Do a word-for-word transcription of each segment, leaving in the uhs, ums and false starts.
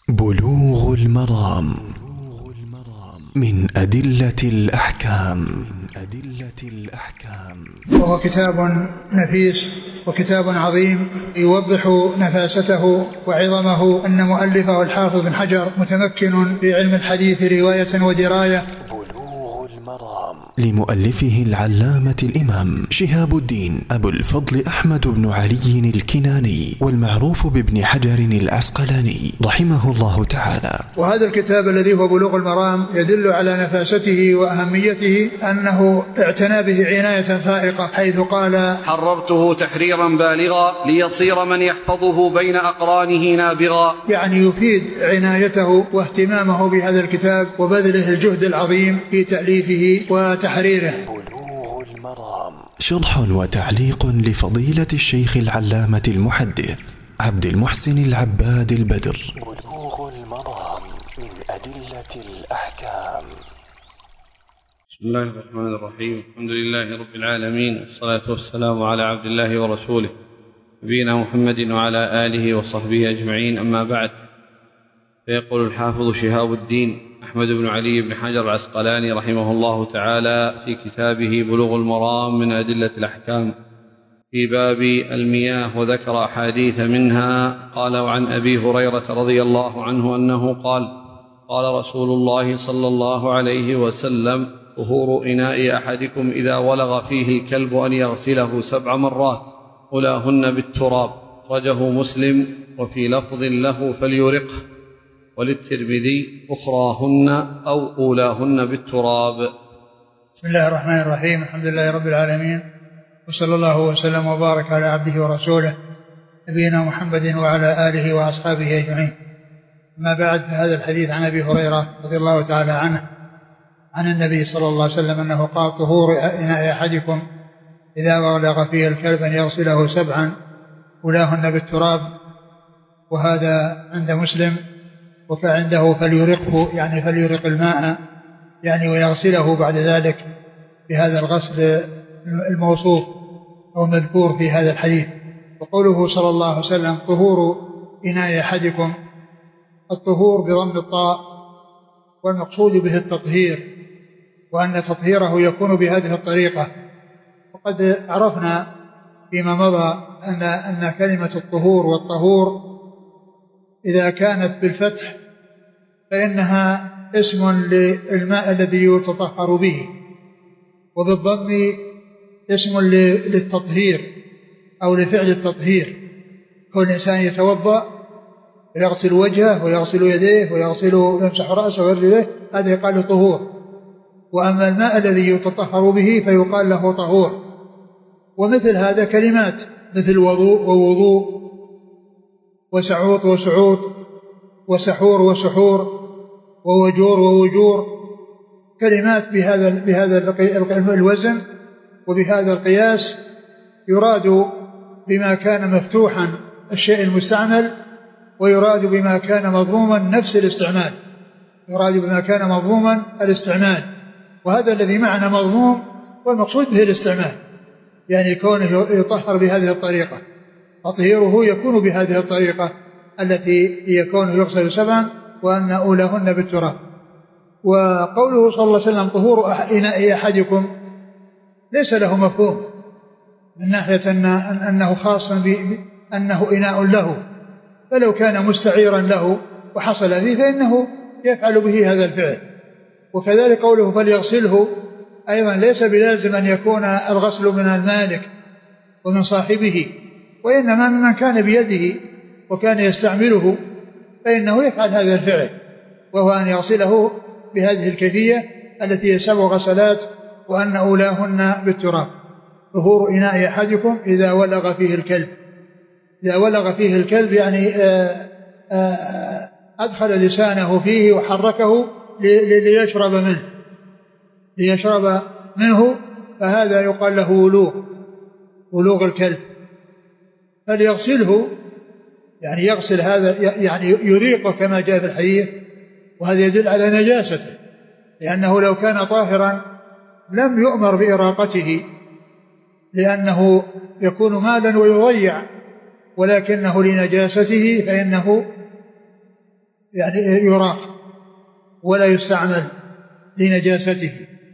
بلوغ المرام من أدلة الأحكام. وهو كتاب نفيس وكتاب عظيم يوضح نفاسته وعظمه. أن مؤلفه الحافظ بن حجر متمكن في علم الحديث رواية ودراية. لمؤلفه العلامة الإمام شهاب الدين أبو الفضل أحمد بن علي الكناني، والمعروف بابن حجر العسقلاني رحمه الله تعالى. وهذا الكتاب الذي هو بلوغ المرام يدل على نفاسته وأهميته، أنه اعتنى به عناية فائقة، حيث قال: حررته تحريرا بالغا ليصير من يحفظه بين أقرانه نابغا. يعني يفيد عنايته واهتمامه بهذا الكتاب وبذله الجهد العظيم في تأليفه وتحريره. بلوغ المرام شرح وتعليق لفضيلة الشيخ العلامة المحدث عبد المحسن العباد البدر. بلوغ المرام من أدلة الأحكام. بسم الله الرحمن الرحيم. الحمد لله رب العالمين، والصلاة والسلام على عبد الله ورسوله نبينا محمد وعلى آله وصحبه أجمعين، أما بعد. فيقول الحافظ شهاب الدين أحمد بن علي بن حجر العسقلاني رحمه الله تعالى في كتابه بلوغ المرام من أدلة الأحكام في باب المياه، وذكر أحاديث منها. قال: وعن أبي هريرة رضي الله عنه أنه قال: قال رسول الله صلى الله عليه وسلم: طهور إناء أحدكم إذا ولغ فيه الكلب أن يغسله سبع مرات أولاهن بالتراب. أخرجه مسلم، وفي لفظ له: فليرقه. وللترمذي: أخراهن أو أولاهن بالتراب. بسم الله الرحمن الرحيم. الحمد لله رب العالمين، وصلى الله وسلم وبارك على عبده ورسوله نبينا محمد وعلى آله وأصحابه أجمعين. ما بعد، فهذا الحديث عن أبي هريرة رضي الله تعالى عنه عن النبي صلى الله عليه وسلم أنه قال: طهور إناء أحدكم إذا ولغ فيه الكلب أن يغسله سبعا أولاهن بالتراب. وهذا عند مسلم، وكعنده فليرقه، يعني فليرق الماء، يعني ويغسله بعد ذلك بهذا الغسل الموصوف أو المذكور في هذا الحديث. وقوله صلى الله عليه وسلم: طهور إناء أحدكم، الطهور بضم الطاء، والمقصود به التطهير، وأن تطهيره يكون بهذه الطريقة. وقد عرفنا فيما مضى أن, أن كلمة الطهور والطهور إذا كانت بالفتح فإنها اسم للماء الذي يتطهر به، وبالضم اسم للتطهير أو لفعل التطهير. كل إنسان يتوضأ ويغسل وجهه ويغسل يديه ويغسل ويمسح رأسه ورجليه، هذا يقال له طهور. وأما الماء الذي يتطهر به فيقال له طهور. ومثل هذا كلمات مثل وضوء ووضوء وسعوط وسعوط وسحور وسحور ووجور ووجور، كلمات بهذا بهذا الوزن وبهذا القياس، يراد بما كان مفتوحا الشيء المستعمل، ويراد بما كان مضموما نفس الاستعمال، يراد بما كان مضموما الاستعمال. وهذا الذي معنى مضموم والمقصود به الاستعمال، يعني كونه يطهر بهذه الطريقة، تطهيره يكون بهذه الطريقة التي هي كونه يغسل سبعا وأن أولاهن بالتراب. وقوله صلى الله عليه وسلم: طهور إناء أحدكم، ليس له مفهوم من ناحية أن أنه خاص بأنه إناء له، فلو كان مستعيرا له وحصل فيه فإنه يفعل به هذا الفعل. وكذلك قوله: فليغسله، أيضا ليس بلازم أن يكون الغسل من المالك ومن صاحبه، وإنما ممن كان بيده وكان يستعمله فإنه يفعل هذا الفعل، وهو أن يغسله بهذه الكيفية التي هي سبع غسلات، وأن أولاهن بالتراب. طهور إناء أحدكم إذا ولغ فيه الكلب. إذا ولغ فيه الكلب يعني آآ آآ أدخل لسانه فيه وحركه ليشرب منه ليشرب منه فهذا يقال له ولوغ، ولوغ الكلب. فليغسله، يعني يغسل هذا، يعني يريقه كما جاء في الحديث، وهذا يدل على نجاسته، لأنه لو كان طاهرا لم يؤمر بإراقته، لأنه يكون مالا ويضيع، ولكنه لنجاسته فإنه يعني يراق ولا يستعمل لنجاسته.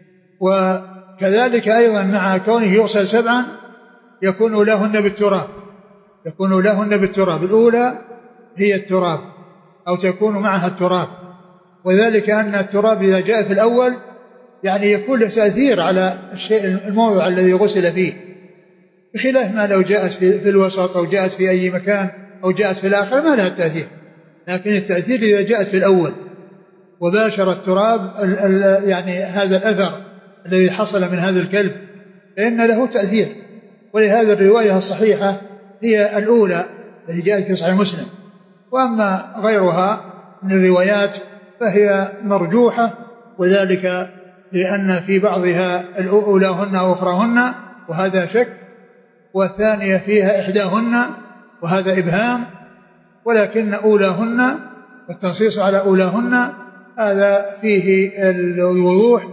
وكذلك أيضا مع كونه يغسل سبعا يكون لهن بالتراب، يكون لهن بالتراب. الأولى هي التراب أو تكون معها التراب، وذلك أن التراب إذا جاء في الأول يعني يكون له تأثير على الشيء الموضع الذي غسل فيه، بخلاف ما لو جاءت في الوسط أو جاءت في أي مكان أو جاءت في الآخر ما لها تأثير. لكن التأثير إذا جاءت في الأول وباشر التراب ال ال يعني هذا الأثر الذي حصل من هذا الكلب فإن له تأثير. ولهذا الرواية الصحيحة هي الأولى التي جاءت في صحيح مسلم، وأما غيرها من الروايات فهي مرجوحة، وذلك لأن في بعضها الأولاهن وأخراهن وهذا شك، والثانية فيها إحداهن وهذا إبهام، ولكن أولاهن والتنصيص على أولاهن هذا فيه الوضوح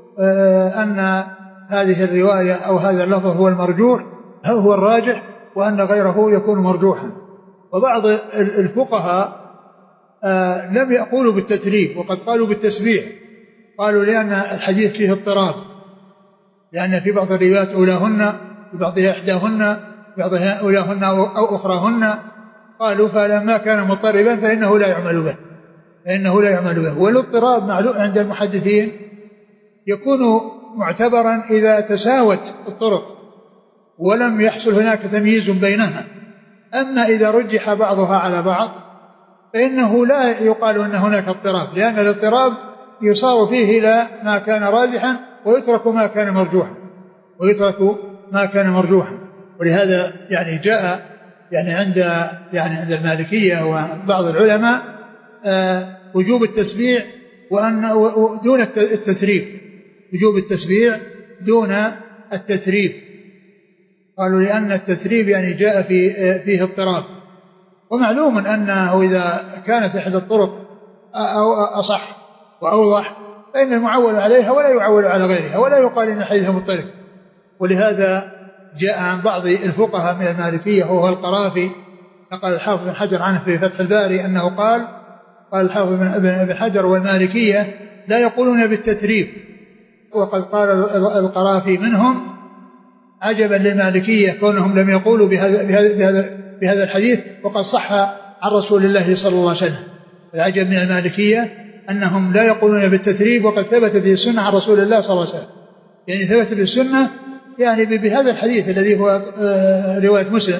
أن هذه الرواية أو هذا اللفظ هو المرجوح هو الراجح، وأن غيره يكون مرجوحا. وبعض الفقهاء لم يقولوا بالتتريب وقد قالوا بالتسبيح، قالوا لأن الحديث فيه اضطراب، لأن في بعض الروايات أولاهن في بعضها إحداهن في بعضها أولاهن أو أخراهن، قالوا فلما كان مضطربا فإنه لا يعمل به فإنه لا يعمل به. والاضطراب معلوم عند المحدثين يكون معتبرا إذا تساوت الطرق ولم يحصل هناك تمييز بينها. أما إذا رجح بعضها على بعض فإنه لا يقال أن هناك اضطراب، لأن الاضطراب يصار فيه إلى ما كان راجحا ويترك ما كان مرجوحا ويترك ما كان مرجوحا. ولهذا يعني جاء يعني عند يعني عند المالكية وبعض العلماء آه وجوب التسبيع وأن دون التثريب، وجوب التسبيع دون التثريب. قالوا لأن التثريب يعني جاء في فيه اضطراب، ومعلوم أنه إذا كانت إحدى الطرق أو أصح وأوضح فإن المعول عليها ولا يعول على غيرها ولا يقال إن حديثها مضطرب. ولهذا جاء عن بعض الفقهاء من المالكية وهو القرافي، نقل الحافظ بن حجر عنه في فتح الباري أنه قال قال الحافظ بن حجر والمالكية لا يقولون بالتثريب، وقد قال القرافي منهم عجبا للمالكية كونهم لم يقولوا بهذا, بهذا, بهذا, بهذا الحديث وقد صح عن رسول الله صلى الله عليه وسلم. العجب من المالكية أنهم لا يقولون بالتثريب وقد ثبت به السنة عن رسول الله صلى الله عليه وسلم، يعني ثبت به السنة يعني بهذا الحديث الذي هو رواية مسلم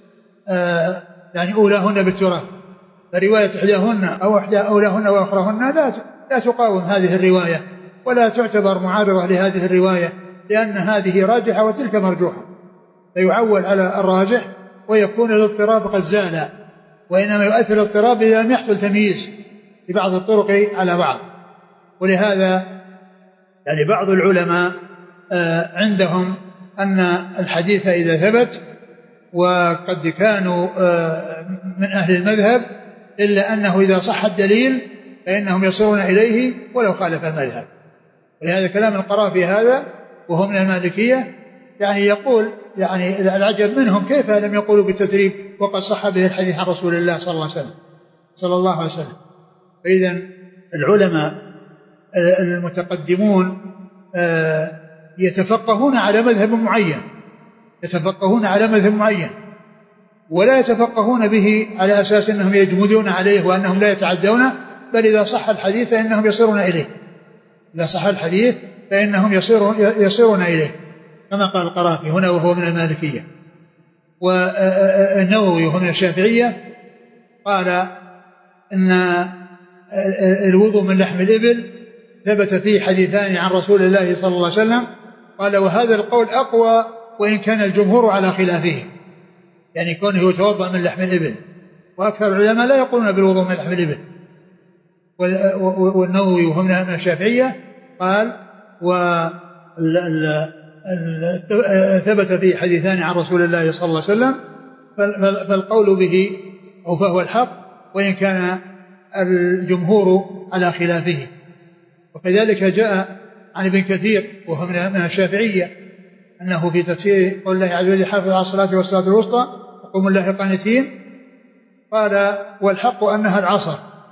يعني أولاهن بالتراب، فرواية إحداهن أو إحدى أولاهن وأخراهن لا لا تقاوم هذه الرواية ولا تعتبر معارضة لهذه الرواية، لأن هذه راجحة وتلك مرجوحة، فيعول على الراجح ويكون الاضطراب قد زال. وإنما يؤثر الاضطراب إذا لم يحصل تمييز لبعض الطرق على بعض. ولهذا يعني بعض العلماء عندهم أن الحديث إذا ثبت وقد كانوا من أهل المذهب إلا أنه إذا صح الدليل فإنهم يصيرون إليه ولو خالف المذهب. ولهذا كلام القرافي هذا وهو من المالكية يعني يقول يعني العجب منهم كيف لم يقولوا بالتثريب وقد صح به الحديث عن رسول الله صلى الله عليه وسلم صلى الله عليه وسلم. فإذا العلماء المتقدمون يتفقهون على مذهب معين يتفقهون على مذهب معين ولا يتفقهون به على أساس أنهم يجمدون عليه وأنهم لا يتعدونه، بل إذا صح الحديث فإنهم يصيرون إليه إذا صح الحديث فإنهم يصيرون, يصيرون إليه كما قال القرافي هنا وهو من المالكية. والنووي وهو من الشافعية قال إن الوضوء من لحم الإبل ثبت فيه حديثان عن رسول الله صلى الله عليه وسلم، قال وهذا القول أقوى وإن كان الجمهور على خلافه، يعني كونه يتوضأ من لحم الإبل، وأكثر العلماء لا يقولون بالوضوء من لحم الإبل. والنووي وهو من الشافعية قال وثبت فيه حديثان عن رسول الله صلى الله عليه وسلم فالقول به أو فهو الحق وإن كان الجمهور على خلافه. وكذلك جاء عن ابن كثير وهو من الشافعية أنه في تفسير قول الله عز وجل حافظ على الصلاة والصلاة الوسطى وقوموا لله قانتين قال والحق أنها العصر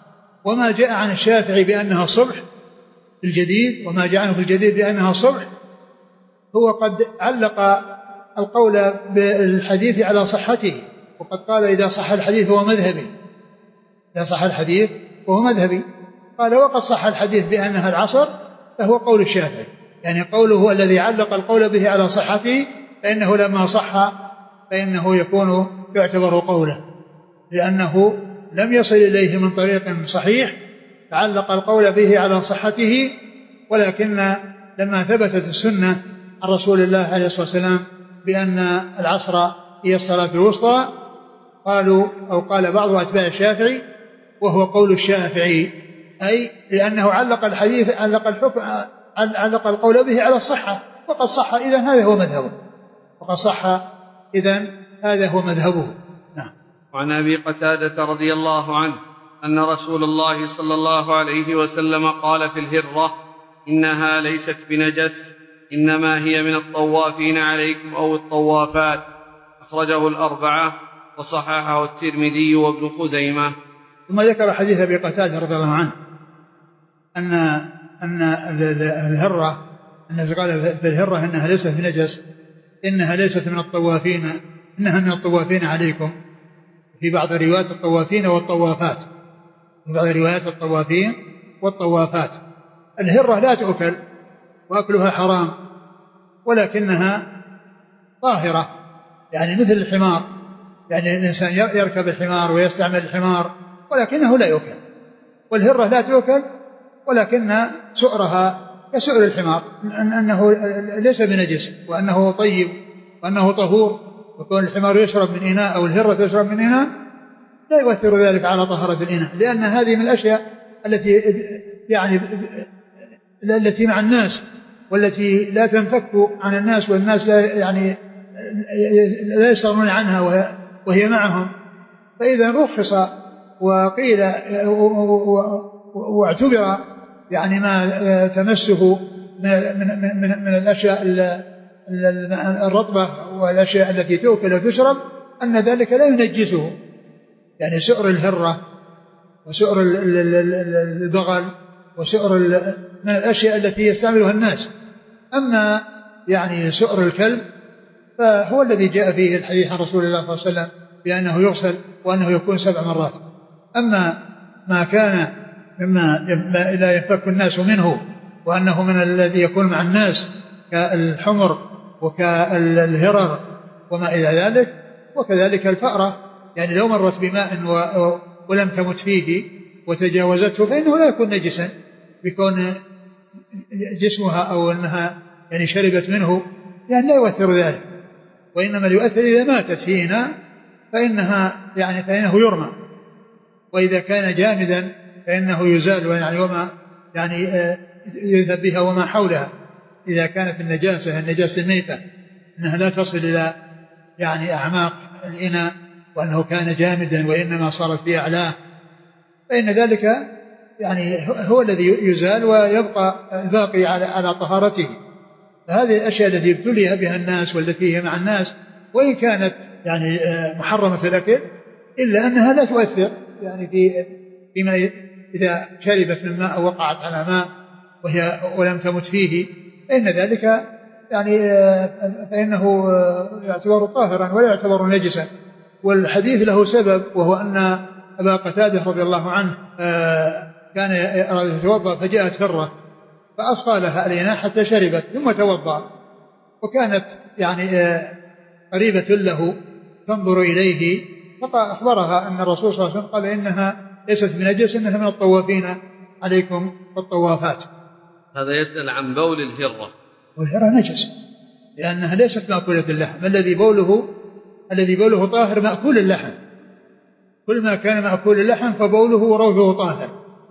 وما جاء عن الشافعي بأنها الصبح في الجديد، وما جاء عنه في الجديد بأنها الصبح، هو قد علق القول بالحديث على صحته، وقد قال إذا صح الحديث هو مذهبي، إذا صح الحديث وهو مذهبي. قال وقد صح الحديث بأنها العصر فهو قول الشافعي، يعني قوله الذي علق القول به على صحته، فإنه لما صح فإنه يكون يعتبر قوله، لأنه لم يصل إليه من طريق صحيح فعلق القول به على صحته، ولكن لما ثبتت السنة عن رسول الله عليه الصلاة والسلام بأن العصر هي الصلاة الوسطى، قالوا أو قال بعض أتباع الشافعي وهو قول الشافعي، أي لأنه علق الحديث علق الحكم علق القول به على الصحة، وقد صح إذن هذا هو مذهبه، وقد صح إذن هذا هو مذهبه. نعم. وعن أبي قتادة رضي الله عنه أن رسول الله صلى الله عليه وسلم قال في الهرة إنها ليست بنجس إنما هي من الطوافين عليكم أو الطوافات، أخرجه الأربعة وصححه الترمذي وابن خزيمة. ثم ذكر حديث أبي قتادة رضي الله عنه أن أن الهرة أن قال في الهرة إنها ليست بنجس إنها ليست من الطوافين إنها من الطوافين عليكم، في بعض الروايات الطوافين والطوافات، في بعض الروايات الطوافين والطوافات. الهرة لا تؤكل وأكلها حرام، ولكنها طاهرة، يعني مثل الحمار، يعني الإنسان يركب الحمار ويستعمل الحمار ولكنه لا يؤكل، والهرة لا تؤكل ولكن سؤرها كسؤر الحمار، أنه ليس بنجس وأنه طيب وأنه طهور، وكون الحمار يشرب من إناء أو الهرة تشرب من إناء لا يؤثر ذلك على طهارة الإناء، لأن هذه من الأشياء التي يعني التي مع الناس والتي لا تنفك عن الناس، والناس لا يعني لا يستغنون عنها وهي معهم، فإذا رخص وقيل واعتبر يعني ما تمسه من, من, من, من الأشياء الرطبة والأشياء التي تؤكل وتشرب أن ذلك لا ينجسه، يعني سؤر الهرة وسؤر البغل وسؤر من الأشياء التي يستعملها الناس. أما يعني سؤر الكلب فهو الذي جاء فيه الحديث عن رسول الله صلى الله عليه وسلم بأنه يغسل وأنه يكون سبع مرات. أما ما كان مما لا ينفك الناس منه وأنه من الذي يكون مع الناس كالحمر وكالهرر وما إلى ذلك، وكذلك الفأرة، يعني لو مرت بماء ولم تمت فيه وتجاوزته فإنه لا يكون نجسا بكون جسمها أو أنها يعني شربت منه، يعني لا يؤثر ذلك، وإنما يؤثر إذا ماتت في إناء فإنها يعني فإنه يرمى، وإذا كان جامدا فإنه يزال يعني وما يعني يذهب بها وما حولها، إذا كانت النجاسة النجاسة الميتة أنها لا تصل إلى يعني أعماق الإناء وأنه كان جامدا وإنما صارت في أعلاه فإن ذلك يعني هو الذي يزال ويبقى الباقي على على طهارته. فهذه الأشياء التي ابتلي بها الناس والتي هي مع الناس وإن كانت يعني محرمة الأكل إلا أنها لا تؤثر، يعني في فيما إذا شربت من ماء أو وقعت على ماء وهي ولم تمت فيه فإن ذلك يعني فإنه يعتبر طاهرا ولا يعتبر نجسا. والحديث له سبب، وهو أن أبا قتادة رضي الله عنه كان أراد يتوضأ فجاءت هرة فأصغى لها الإناء حتى شربت ثم توضأ، وكانت يعني قريبة له تنظر إليه فأخبرها أن الرسول صلى الله عليه وسلم قال إنها ليست بنجس إنها من الطوافين عليكم والطوافات. هذا يسأل عن بول الهرة، والهرة نجس لأنها ليست مأكولة اللحم، الذي بوله الذي بوله طاهر مأكول اللحم، كل ما كان مأكول اللحم فبوله وروثه طاهر،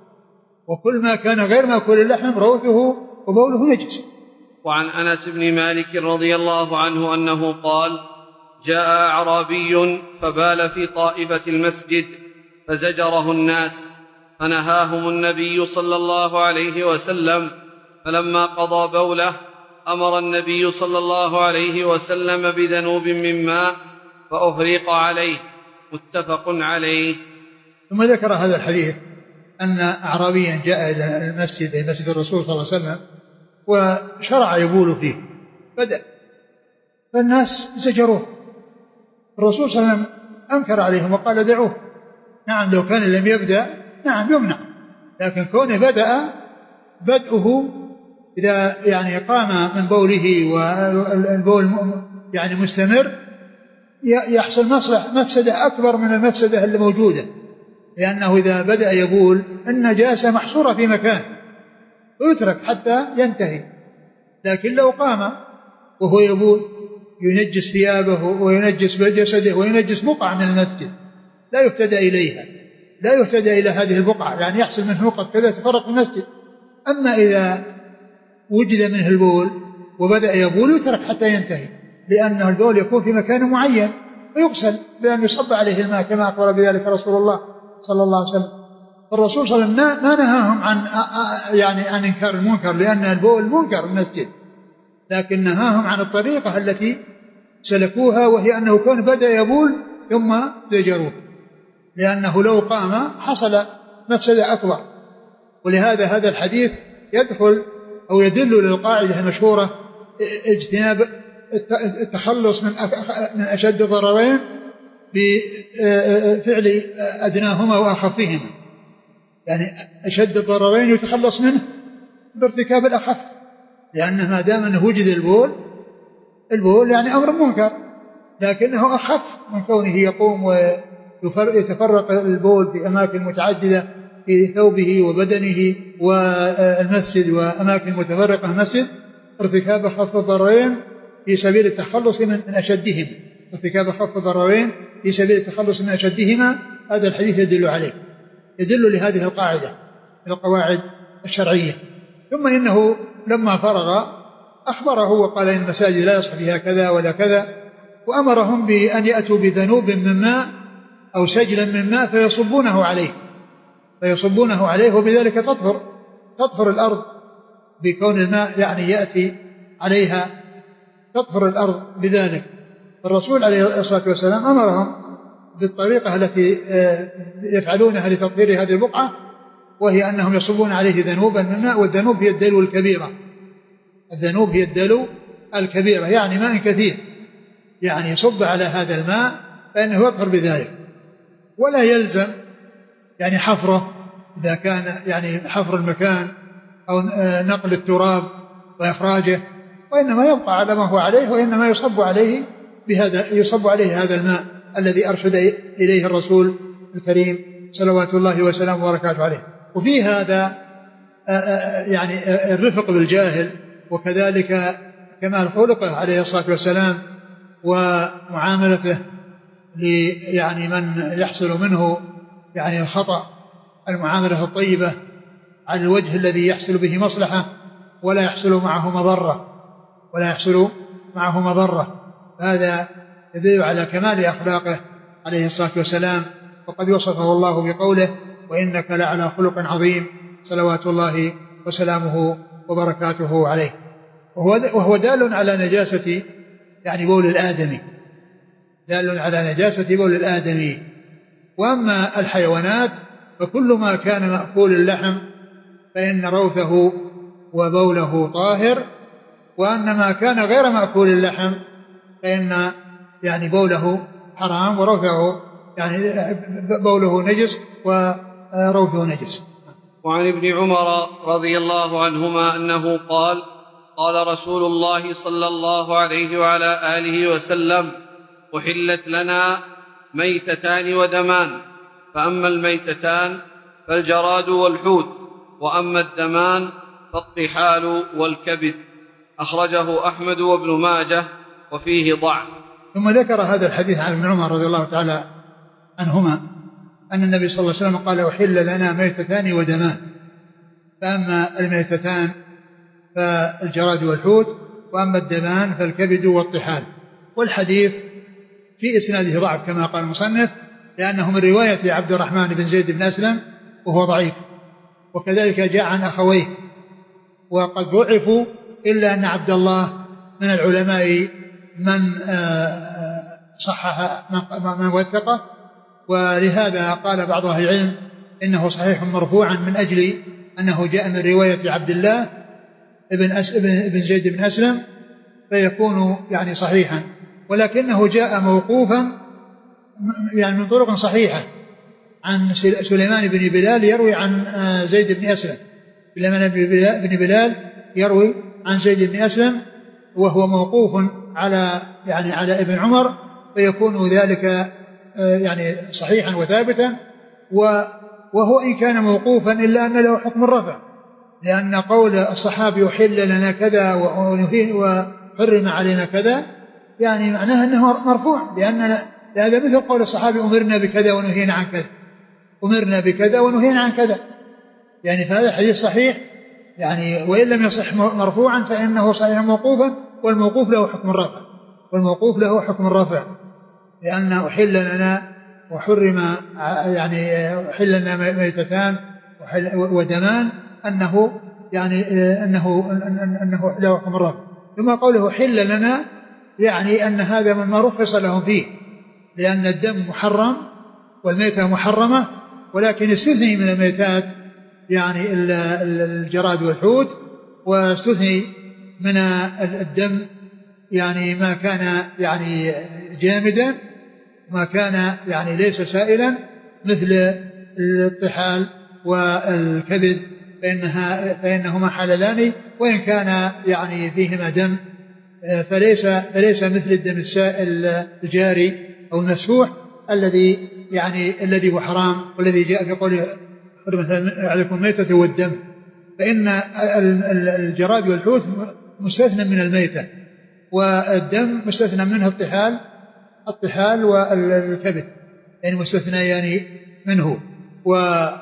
وكل ما كان غير مأكول اللحم روثه وبوله نجس. وعن أنس بن مالك رضي الله عنه أنه قال جاء أعرابي فبال في طائفة المسجد فزجره الناس فنهاهم النبي صلى الله عليه وسلم، فلما قضى بوله أمر النبي صلى الله عليه وسلم بذنوب من ماء فأهريق عليه، متفق عليه. ثم ذكر هذا الحديث أن أعرابيا جاء إلى المسجد أي مسجد الرسول صلى الله عليه وسلم وشرع يبول فيه، بدأ فالناس زجروه، الرسول صلى الله عليه وسلم أنكر عليهم وقال دعوه. نعم لو كان لم يبدأ نعم يمنع، لكن كونه بدأ بدأه إذا يعني قام من بوله والبول يعني مستمر يحصل مصلح مفسدة أكبر من المفسدة اللي موجودة، لأنه إذا بدأ يبول النجاسة محصورة في مكان ويترك حتى ينتهي، لكن لو قام وهو يبول ينجس ثيابه وينجس جسده وينجس بقعة من المسجد لا يهتدى إليها، لا يهتدى إلى هذه البقعة، يعني يحصل منه نقط كذا تفرق المسجد. أما إذا وجد منه البول وبدأ يبول يترك حتى ينتهي، لأنه البول يكون في مكان معين ويغسل بأن يصب عليه الماء كما أخبر بذلك رسول الله صلى الله عليه وسلم. الرسول صلى الله عليه وسلم ما نهاهم عن يعني عن إنكار المنكر، لأن البول منكر في المسجد، لكن نهاهم عن الطريقة التي سلكوها، وهي أنه كان بدأ يبول ثم زجروه، لأنه لو قام حصل مفسدة أكبر. ولهذا هذا الحديث يدخل أو يدل للقاعدة المشهورة اجتناب التخلص من من أشد الضررين بفعل أدناهما وأخفهما، يعني أشد الضررين يتخلص منه بارتكاب الأخف، لأنه ما دام أنه وجد البول البول يعني أمر منكر، لكنه أخف من كونه يقوم ويتفرق البول في أماكن متعددة في ثوبه وبدنه والمسجد وأماكن متفرقة المسجد، ارتكاب خف الضررين في سبيل التخلص من أشدهما، ارتكاب خف الضررين في سبيل التخلص من أشدهما. هذا الحديث يدل عليه، يدل لهذه القاعدة من القواعد الشرعية. ثم إنه لما فرغ أخبره وقال إن المساجد لا يصح فيها كذا ولا كذا، وأمرهم بأن يأتوا بذنوب من ماء أو سجلا من ماء فيصبونه عليه فيصبونه عليه وبذلك تطهر تطهر الأرض، بكون الماء يعني يأتي عليها تطهر الأرض بذلك. الرسول عليه الصلاة والسلام أمرهم بالطريقة التي يفعلونها لتطهير هذه البقعة، وهي أنهم يصبون عليه ذنوبا من ماء، والذنوب هي الدلو الكبيرة، الذنوب هي الدلو الكبيرة يعني ماء كثير، يعني يصب على هذا الماء فإنه يطهر بذلك، ولا يلزم يعني حفره إذا كان يعني حفر المكان أو نقل التراب وإخراجه، وإنما يبقى على ما هو عليه، وإنما يصب عليه بهذا يصب عليه هذا الماء الذي أرشد إليه الرسول الكريم صلوات الله وسلامه وبركاته عليه. وفي هذا يعني الرفق بالجاهل، وكذلك كمال خلقه عليه الصلاة والسلام ومعاملته يعني من يحصل منه يعني الخطأ، المعاملة الطيبة على الوجه الذي يحصل به مصلحة ولا يحصل معه مضرة ولا يحصل معه مضرة. هذا يدل على كمال أخلاقه عليه الصلاة والسلام، وقد وصفه الله بقوله وإنك لعلى خلق عظيم صلوات الله وسلامه وبركاته عليه. وهو دال على نجاسة يعني بول الآدمي، دال على نجاسة بول الآدمي. وأما الحيوانات فكل ما كان مأكول اللحم فإن روثه وبوله طاهر، وأن ما كان غير مأكول اللحم فإن يعني بوله حرام وروثه يعني بوله نجس وروثه نجس. وعن ابن عمر رضي الله عنهما أنه قال قال رسول الله صلى الله عليه وعلى آله وسلم أحلت لنا ميتتان ودمان، فأما الميتتان فالجراد والحوت، وأما الدمان فالطحال والكبد. أخرجه أحمد وابن ماجه وفيه ضعف. ثم ذكر هذا الحديث عن ابن عمر رضي الله تعالى عنهما أن النبي صلى الله عليه وسلم قال أحل لنا ميتتان ودمان، فأما الميتتان فالجراد والحوت، وأما الدمان فالكبد والطحال. والحديث في إسناده ضعف كما قال المصنف، لأنه من رواية عبد الرحمن بن زيد بن أسلم وهو ضعيف، وكذلك جاء عن أخويه وقد ضعفوا، إلا أن عبد الله من العلماء من صحح من وثقه، ولهذا قال بعض أهل العلم إنه صحيح مرفوعا من أجل أنه جاء من رواية عبد الله ابن, أس... ابن زيد بن أسلم فيكون يعني صحيحا، ولكنه جاء موقوفا يعني من طرق صحيحة عن سليمان بن بلال يروي عن زيد بن أسلم. سليمان بن بلال يروي عن زيد بن أسلم وهو موقوف على يعني على ابن عمر، فيكون ذلك يعني صحيحا وثابتا، وهو إن كان موقوفا إلا أن له حكم الرفع، لأن قول الصحابي يحل لنا كذا وحرم علينا كذا يعني معناه أنه مرفوع، لأن هذا مثل قول الصحابي أمرنا بكذا ونهينا عن كذا، أمرنا بكذا ونهينا عن كذا، يعني فهذا حديث صحيح يعني، وإن لم يصح مرفوعا فإنه صحيح موقوفا، والموقوف له حكم الرفع، والموقوف له حكم الرفع، لأن أحل لنا وحرم يعني أحل لنا ميتتان ودمان أنه يعني أنه أنه له حكم الرفع. ثم قوله حل لنا يعني أن هذا مما رخص لهم فيه، لأن الدم محرم والميتة محرمة، ولكن استثني من الميتات يعني الجراد والحوت، واستثني من الدم يعني ما كان يعني جامدا، ما كان يعني ليس سائلا مثل الطحال والكبد، فإنها فإنهما حللان، وإن كان يعني فيهما دم فليس فليس مثل الدم السائل الجاري أو المسفوح الذي يعني الذي هو حرام، والذي جاء في قوله مثلا عليكم الميتة والدم، فإن الجراد والحوت مستثنى من الميتة، والدم مستثنى منه الطحال الطحال والكبد يعني مستثنى يعني منه، و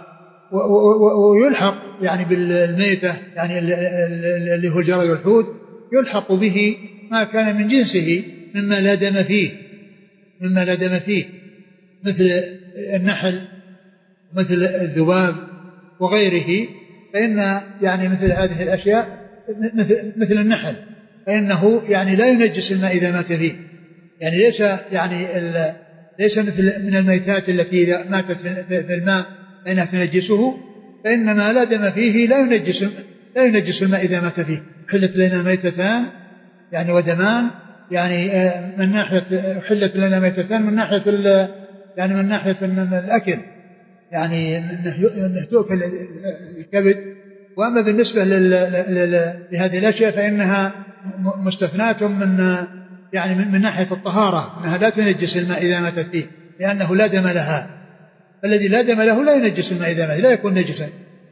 ويلحق يعني بالميتة يعني اللي هو الجراد والحوت يلحق به ما كان من جنسه مما لا دم فيه مما لا دم فيه مثل النحل مثل الذباب وغيره، فإن يعني مثل هذه الأشياء مثل, مثل النحل فإنه يعني لا ينجس الماء إذا مات فيه، يعني ليس يعني ليس مثل من الميتات التي إذا ماتت في الماء فإنها تنجسه، فإن ما لا دم فيه لا ينجس لا ينجس الماء إذا مات فيه. حلت لنا ميتتان يعني ودمان يعني من ناحية حلت لنا ميتتان من ناحية يعني من ناحية الأكل يعني أنه تؤكل الكبد، وأما بالنسبة لهذه الأشياء فإنها مستثناة من يعني من ناحية الطهارة، أنها لا تنجس الماء إذا ماتت فيه لأنه لا دم لها، فالذي لا دم له لا ينجس الماء إذا مات لا يكون نجسا،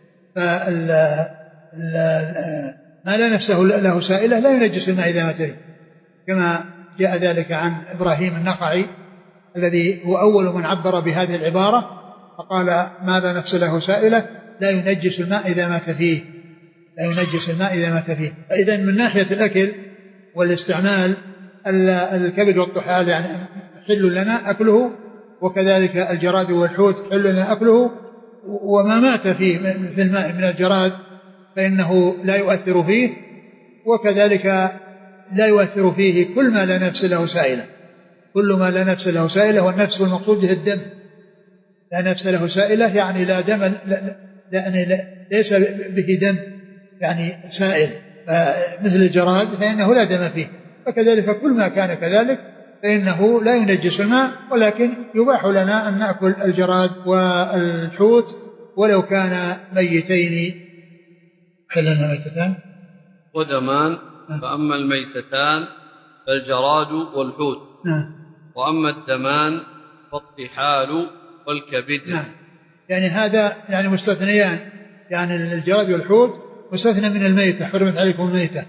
فما لا نفسه له سائلة لا ينجس الماء إذا مات فيه، كما جاء ذلك عن إبراهيم النخعي الذي هو أول من عبر بهذه العبارة فقال ما لا نفس له سائلة لا ينجس الماء إذا مات فيه لا ينجس الماء إذا مات فيه. فإذا من ناحية الأكل والاستعمال الكبد والطحال يعني حل لنا أكله، وكذلك الجراد والحوت حل لنا أكله، وما مات فيه في الماء من الجراد فإنه لا يؤثر فيه، وكذلك لا يؤثر فيه كل ما لا نفس له سائلة كل ما لا نفس له سائلة والنفس والمقصود به الدم، لا نفس له سائلة يعني لا دم لا يعني لا ليس به دم يعني سائل مثل الجراد فإنه لا دم فيه، فكذلك كل ما كان كذلك فإنه لا ينجس الماء، ولكن يباح لنا أن نأكل الجراد والحوت ولو كان ميتين. حلنا ميتتان ودمان، فأما الميتتان فالجراد والحوت، وأما الدمان فالطحال والكبد. نعم. يعني هذا يعني مستثنيان، يعني الجراد والحوت مستثنى من الميتة حرمت عليكم الميتة،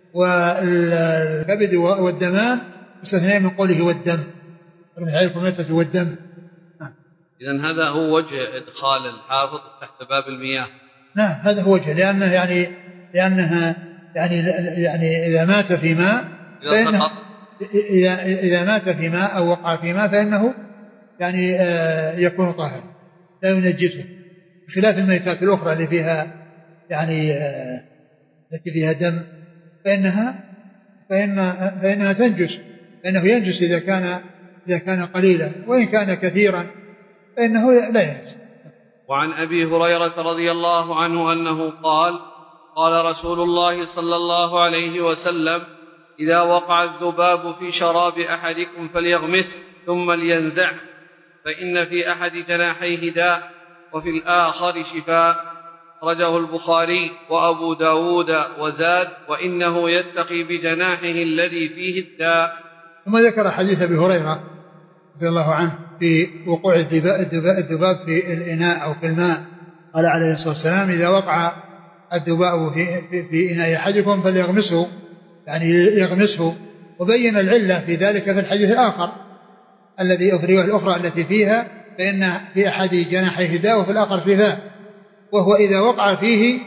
والكبد والدمان مستثنيان من قوله والدم حرمت عليكم الميتة والدم. إذن هذا هو وجه إدخال الحافظ تحت باب المياه. نعم هذا هو وجه، لأنه يعني لأنها يعني يعني إذا مات في ماء فإنه إذا إذا مات في ماء أو وقع في ماء فإنه يعني يكون طاهرا لا ينجسه، بخلاف الميتات الأخرى اللي فيها يعني التي فيها دم فإنها فإنها فإنها تنجس، فإنه ينجس إذا كان إذا كان قليلا، وإن كان كثيرا فإنه لا ينجس. وعن أبي هريرة رضي الله عنه أنه قال قال رسول الله صلى الله عليه وسلم إذا وقع الذباب في شراب أحدكم فليغمس ثم لينزعه فإن في أحد جناحيه داء وفي الآخر شفاء. أخرجه البخاري وأبو داود وزاد وإنه يتقي بجناحه الذي فيه الداء. ثم ذكر حديث أبي هريرة رضي الله عنه في وقوع الذباب في الإناء أو في الماء. قال عليه الصلاة والسلام إذا وقع الذباب في, في, في إناء أحدكم فليغمسه، يعني يغمسه. وبين العلة في ذلك في الحديث الآخر الذي الرواية الأخرى التي فيها فإن في أحد جناحيه داء وفي الآخر شفاء، وهو إذا وقع فيه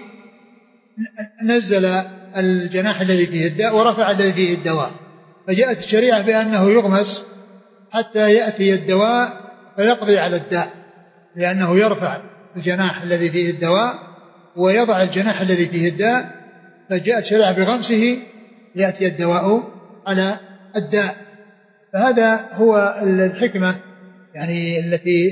نزل الجناح الذي فيه الداء ورفع الذي فيه الدواء. فجاءت الشريعة بأنه يغمس حتى يأتي الدواء فيقضي على الداء، لأنه يرفع الجناح الذي فيه الدواء ويضع الجناح الذي فيه الداء. فجاءت الشريعة بغمسه يأتي الدواء على الداء. فهذا هو الحكمة يعني التي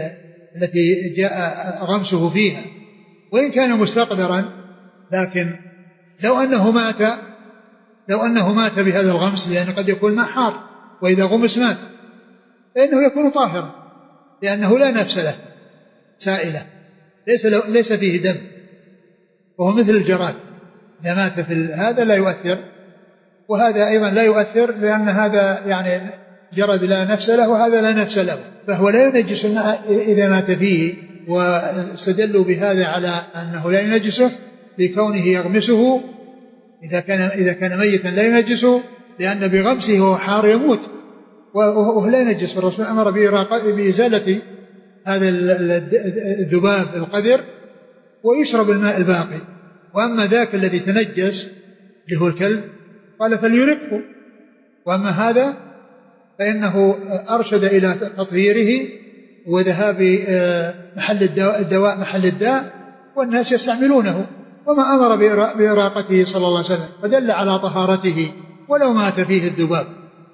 التي جاء غمسه فيها، وإن كان مستقدرا، لكن لو أنه مات لو أنه مات بهذا الغمس، لأن قد يكون ماء حار وإذا غمس مات، فإنه يكون طاهرا لأنه لا نفس له سائلة ليس, ليس فيه دم، وهو مثل الجراد إذا مات في هذا لا يؤثر، وهذا أيضا لا يؤثر لأن هذا يعني جرد لا نفس له وهذا لا نفس له، فهو لا ينجس الماء إذا مات فيه. واستدلوا بهذا على أنه لا ينجسه بكونه يغمسه إذا كان إذا كان ميتا لا ينجسه، لأن بغمسه هو حار يموت وهو لا ينجس. الرسول أمر بإزالة هذا الذباب القذر ويشرب الماء الباقي. وأما ذاك الذي تنجس اللي هو الكلب قال فليرقه، وأما هذا فإنه أرشد إلى تطهيره وذهاب محل الدواء محل الداء، والناس يستعملونه، وما أمر بإراقته صلى الله عليه وسلم، فدل على طهارته ولو مات فيه الذباب،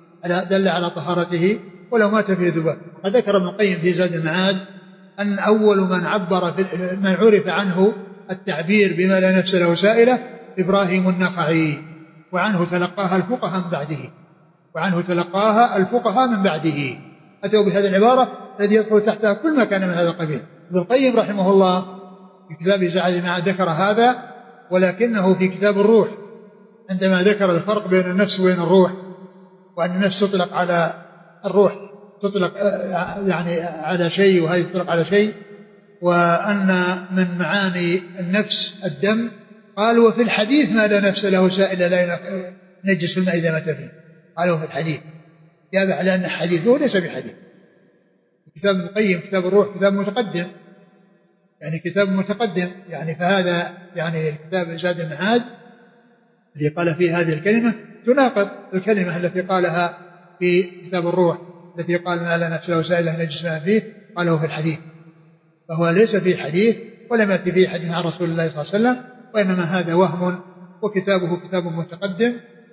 دل على طهارته ولو مات فيه الذباب. وقد ذكر ابن القيم في زاد المعاد أن أول من عبر من عرف عنه التعبير بما لا نفس له سائلة إبراهيم النخعي، وعنه تلقاها الفقهاء من بعده وعنه تلقاها الفقهاء من بعده أتوا بهذه العبارة الذي يدخل تحتها كل ما كان من هذا القبيل. ابن القيم رحمه الله في كتاب زاد المعاد ذكر هذا، ولكنه في كتاب الروح عندما ذكر الفرق بين النفس وبين الروح، وأن النفس تطلق على الروح تطلق يعني على شيء وهذه تطلق على شيء، وأن من معاني النفس الدم، قالوا وفي الحديث ما لا نفس له سائل لا ينجس الماء إذا مات فيه، قالوا في الحديث يابع على أن حديثه ليس بحديث. كتاب ابن القيم كتاب الروح كتاب متقدم، يعني كتاب متقدم يعني فهذا يعني الكتاب زاد المعاد الذي قال فيه هذه الكلمة تناقض الكلمة التي قالها في كتاب الروح التي قال ما لا نفس له سائل لا ينجس الماء فيه، قاله في الحديث، فهو ليس فيه حديث ولم يأتي فيه حديث عن رسول الله صلى الله عليه وسلم، وإنما هذا وهم، وكتابه كتاب متقدم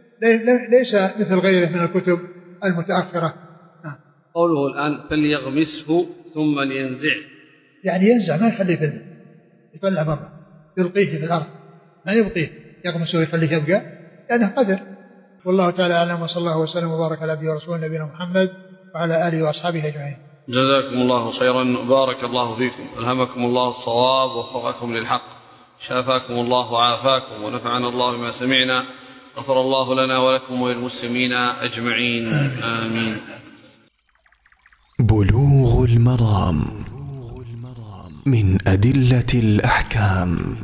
ليس مثل غيره من الكتب المتأخرة. قوله الآن فليغمسه ثم لينزعه، يعني ينزع ما يخليه في الماء، يطلع برا يلقيه في الأرض، ما يبقيه يغمسه ويخليه يبقى لأنه قدر. والله تعالى أعلم، وصلى الله وسلم وبارك على عبده ورسوله نبينا محمد وعلى آله وأصحابه أجمعين. جزاكم الله خيرا وبارك الله فيكم، ألهمكم الله الصواب ووفقكم للحق، شافاكم الله وعافاكم ونفعنا الله بما سمعنا، غفر الله لنا ولكم وللمسلمين أجمعين، آمين. بلوغ المرام من أدلة الأحكام.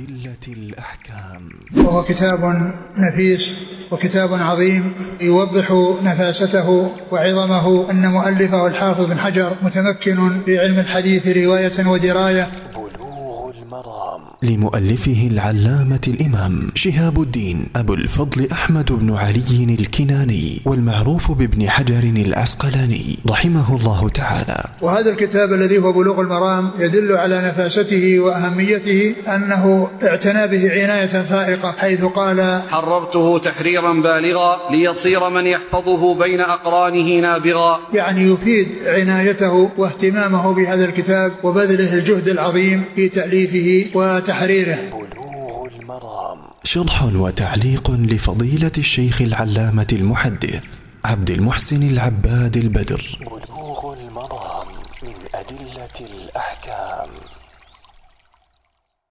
وهو كتاب نفيس وكتاب عظيم يوضح نفاسته وعظمه، أن مؤلفه الحافظ بن حجر متمكن في علم الحديث رواية ودراية. بلوغ المرام لمؤلفه العلامة الإمام شهاب الدين أبو الفضل أحمد بن علي الكناني والمعروف بابن حجر العسقلاني رحمه الله تعالى. وهذا الكتاب الذي هو بلوغ المرام يدل على نفاسته وأهميته أنه اعتنى به عناية فائقة، حيث قال: حررته تحريرا بالغا ليصير من يحفظه بين أقرانه نابغا. يعني يفيد عنايته واهتمامه بهذا الكتاب وبذله الجهد العظيم في تأليفه وتحريره. بلوغ المرام شرح وتعليق لفضيلة الشيخ العلامة المحدث عبد المحسن العباد البدر. بلوغ المرام من أدلة الأحكام.